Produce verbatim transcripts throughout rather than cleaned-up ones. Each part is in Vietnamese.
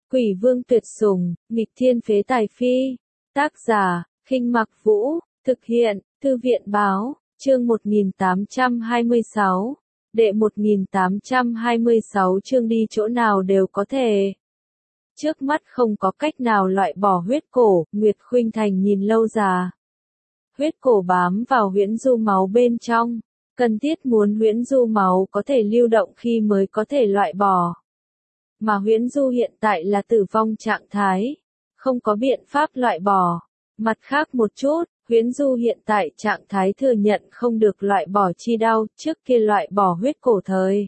Quỷ vương tuyệt sủng, nghịch thiên phế tài phi. Tác giả, Khinh Mặc Vũ, thực hiện, Thư viện báo, chương một nghìn tám trăm hai mươi sáu. Đệ một nghìn tám trăm hai mươi sáu chương đi chỗ nào đều có thể. Trước mắt không có cách nào loại bỏ huyết cổ, Nguyệt Khuynh Thành nhìn Lâu Già. Huyết cổ bám vào huyễn du máu bên trong, cần thiết muốn huyễn du máu có thể lưu động khi mới có thể loại bỏ. Mà huyễn du hiện tại là tử vong trạng thái, không có biện pháp loại bỏ. Mặt khác một chút, huyễn du hiện tại trạng thái thừa nhận không được loại bỏ chi đau, trước kia loại bỏ huyết cổ thời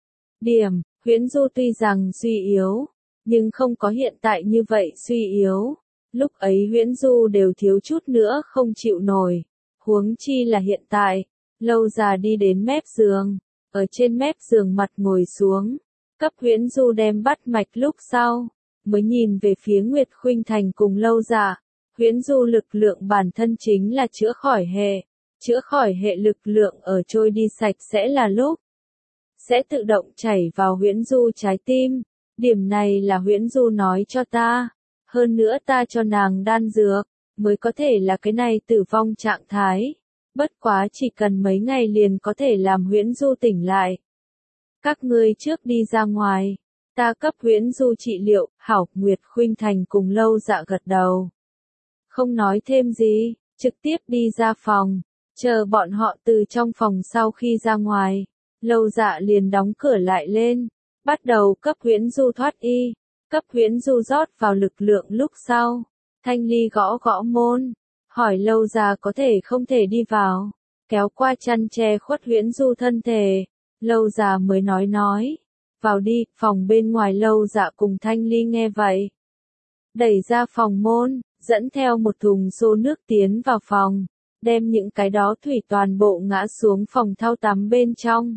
điểm, huyễn du tuy rằng suy yếu, nhưng không có hiện tại như vậy suy yếu. Lúc ấy huyễn du đều thiếu chút nữa không chịu nổi, huống chi là hiện tại. Lâu Già đi đến mép giường, ở trên mép giường mặt ngồi xuống, cấp huyễn du đem bắt mạch lúc sau, mới nhìn về phía Nguyệt Khuynh Thành cùng Lâu Già. Huyễn du lực lượng bản thân chính là chữa khỏi hệ, chữa khỏi hệ lực lượng ở trôi đi sạch sẽ là lúc sẽ tự động chảy vào huyễn du trái tim. Điểm này là huyễn du nói cho ta, hơn nữa ta cho nàng đan dược, mới có thể là cái này tử vong trạng thái. Bất quá chỉ cần mấy ngày liền có thể làm huyễn du tỉnh lại. Các ngươi trước đi ra ngoài, ta cấp huyễn du trị liệu. Hảo. Nguyệt Khuynh Thành cùng Lâu Dạ gật đầu, không nói thêm gì, trực tiếp đi ra phòng. Chờ bọn họ từ trong phòng sau khi ra ngoài, Lâu Dạ liền đóng cửa lại lên, bắt đầu cấp huyễn du thoát y. Cấp huyễn du rót vào lực lượng lúc sau, Thanh Ly gõ gõ môn, hỏi Lâu Già có thể không thể đi vào, kéo qua chăn che khuất huyễn du thân thể. Lâu Già mới nói nói, vào đi. Phòng bên ngoài Lâu Dạ cùng Thanh Ly nghe vậy, đẩy ra phòng môn, dẫn theo một thùng xô nước tiến vào phòng, đem những cái đó thủy toàn bộ ngã xuống phòng thau tắm bên trong.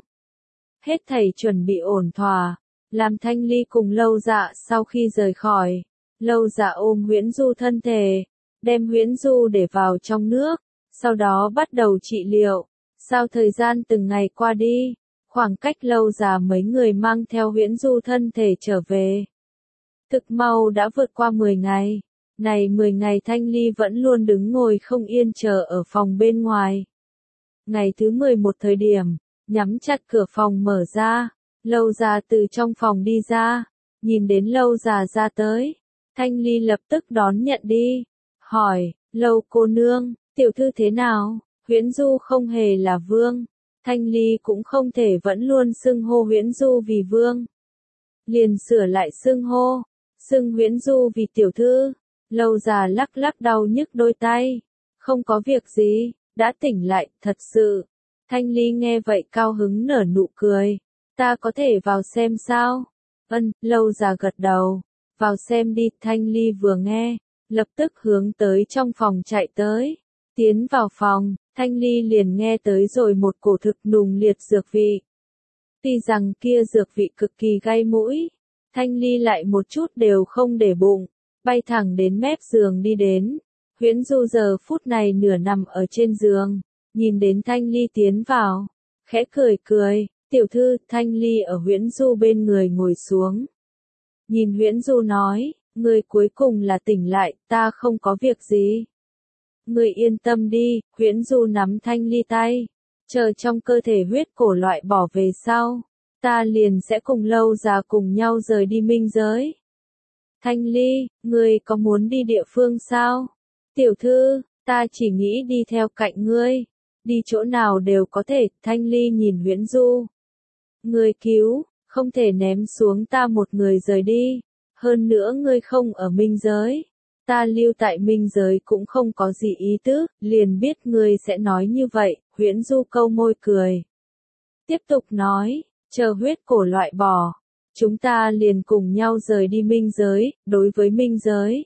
Hết thảy chuẩn bị ổn thỏa, làm Thanh Ly cùng Lâu Dạ sau khi rời khỏi, Lâu Dạ ôm huyễn du thân thể, đem huyễn du để vào trong nước, sau đó bắt đầu trị liệu. Sau thời gian từng ngày qua đi, khoảng cách Lâu Già mấy người mang theo huyễn du thân thể trở về. Thực mau đã vượt qua mười ngày, này mười ngày Thanh Ly vẫn luôn đứng ngồi không yên chờ ở phòng bên ngoài. Ngày thứ mười một thời điểm, nhắm chặt cửa phòng mở ra, Lâu Già từ trong phòng đi ra, nhìn đến Lâu Già ra tới, Thanh Ly lập tức đón nhận đi, hỏi, Lâu cô nương, tiểu thư thế nào? Huyễn du không hề là vương, Thanh Ly cũng không thể vẫn luôn xưng hô huyễn du vì vương. Liền sửa lại xưng hô, xưng huyễn du vì tiểu thư. Lâu Già lắc lắc đau nhức đôi tay, không có việc gì, đã tỉnh lại, thật sự. Thanh Ly nghe vậy cao hứng nở nụ cười, ta có thể vào xem sao? Ân. Lâu Già gật đầu, vào xem đi. Thanh Ly vừa nghe, lập tức hướng tới trong phòng chạy tới. Tiến vào phòng, Thanh Ly liền nghe tới rồi một cổ thực nùng liệt dược vị. Tuy rằng kia dược vị cực kỳ gai mũi, Thanh Ly lại một chút đều không để bụng, bay thẳng đến mép giường đi đến. Huyễn du giờ phút này nửa nằm ở trên giường, nhìn đến Thanh Ly tiến vào, khẽ cười cười. Tiểu thư. Thanh Ly ở huyễn du bên người ngồi xuống, nhìn huyễn du nói, người cuối cùng là tỉnh lại, ta không có việc gì. Người yên tâm đi. Huyễn du nắm Thanh Ly tay, chờ trong cơ thể huyết cổ loại bỏ về sau, ta liền sẽ cùng Lâu Già cùng nhau rời đi minh giới. Thanh Ly, ngươi có muốn đi địa phương sao? Tiểu thư, ta chỉ nghĩ đi theo cạnh ngươi, đi chỗ nào đều có thể. Thanh Ly nhìn huyễn du, ngươi cứu, không thể ném xuống ta một người rời đi, hơn nữa ngươi không ở minh giới, ta lưu tại minh giới cũng không có gì ý tứ, liền biết ngươi sẽ nói như vậy. Huyễn du câu môi cười, tiếp tục nói, chờ huyết cổ loại bỏ, chúng ta liền cùng nhau rời đi minh giới. Đối với minh giới,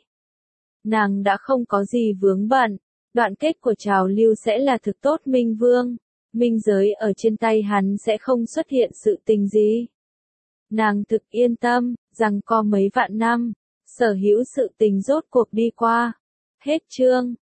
nàng đã không có gì vướng bận, đoạn kết của trào lưu sẽ là thực tốt minh vương, minh giới ở trên tay hắn sẽ không xuất hiện sự tình gì. Nàng thực yên tâm, rằng có mấy vạn năm, sở hữu sự tình rốt cuộc đi qua. Hết chương.